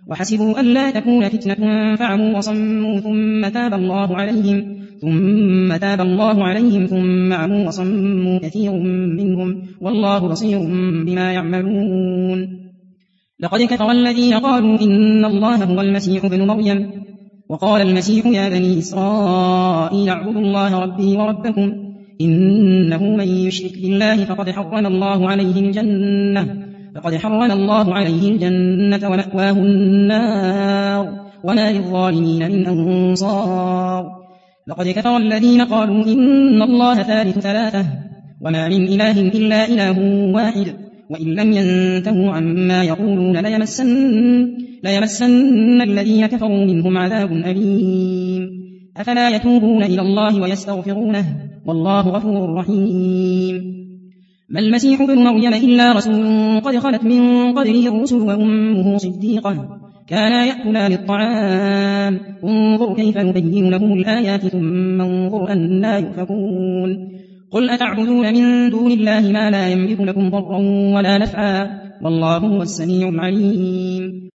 وحسبوا ألا تكون فتنة فعموا وصموا ثم تاب الله عليهم ثم عموا وصموا كثير منهم والله بصير بما يعملون. لقد كفر الذين قالوا إن الله هو المسيح ابن مريم وقال المسيح يا بني إسرائيل اعبدوا الله ربي وربكم إنه من يشرك بالله فقد حرم الله عليه الجنة ومأواه النار وما للظالمين من أنصار. لقد كفر الذين قالوا إن الله ثالث ثلاثة وما من إله إلا إله واحد وإن لم ينتهوا عما يقولون ليمسن الذين كفروا منهم عذاب أليم. أفلا يتوبون إلى الله ويستغفرونه والله غفور رحيم. ما المسيح ابن مريم إلا رسول قد خلت من قبله الرسل وأمه صديقة كانا يأكلان الطعام انظر كيف نبين لهم الآيات ثم انظر أنى يؤفكون. قل أتعبدون من دون الله ما لا يملك لكم ضرا ولا نفعا والله هو السميع العليم.